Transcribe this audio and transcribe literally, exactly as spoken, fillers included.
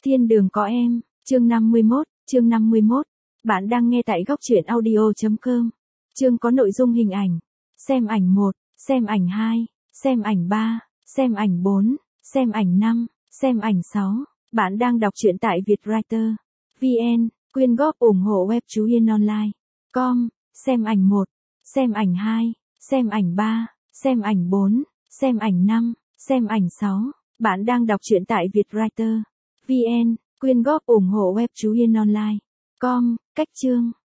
Thiên đường có em, chương năm mươi mốt, chương năm mươi mốt. Bạn đang nghe tại góc truyện audio chấm com. Chương có nội dung hình ảnh. Xem ảnh một, xem ảnh hai, xem ảnh ba, xem ảnh bốn, xem ảnh năm, xem ảnh sáu. Bạn đang đọc truyện tại Vietwriter chấm vn, quyên góp ủng hộ web chú Yên Online. Com, xem ảnh một, xem ảnh hai, xem ảnh ba, xem ảnh bốn, xem ảnh năm, xem ảnh sáu. Bạn đang đọc truyện tại Vietwriter chấm vn, quyên góp ủng hộ web chú Yên Online. Com, cách chương.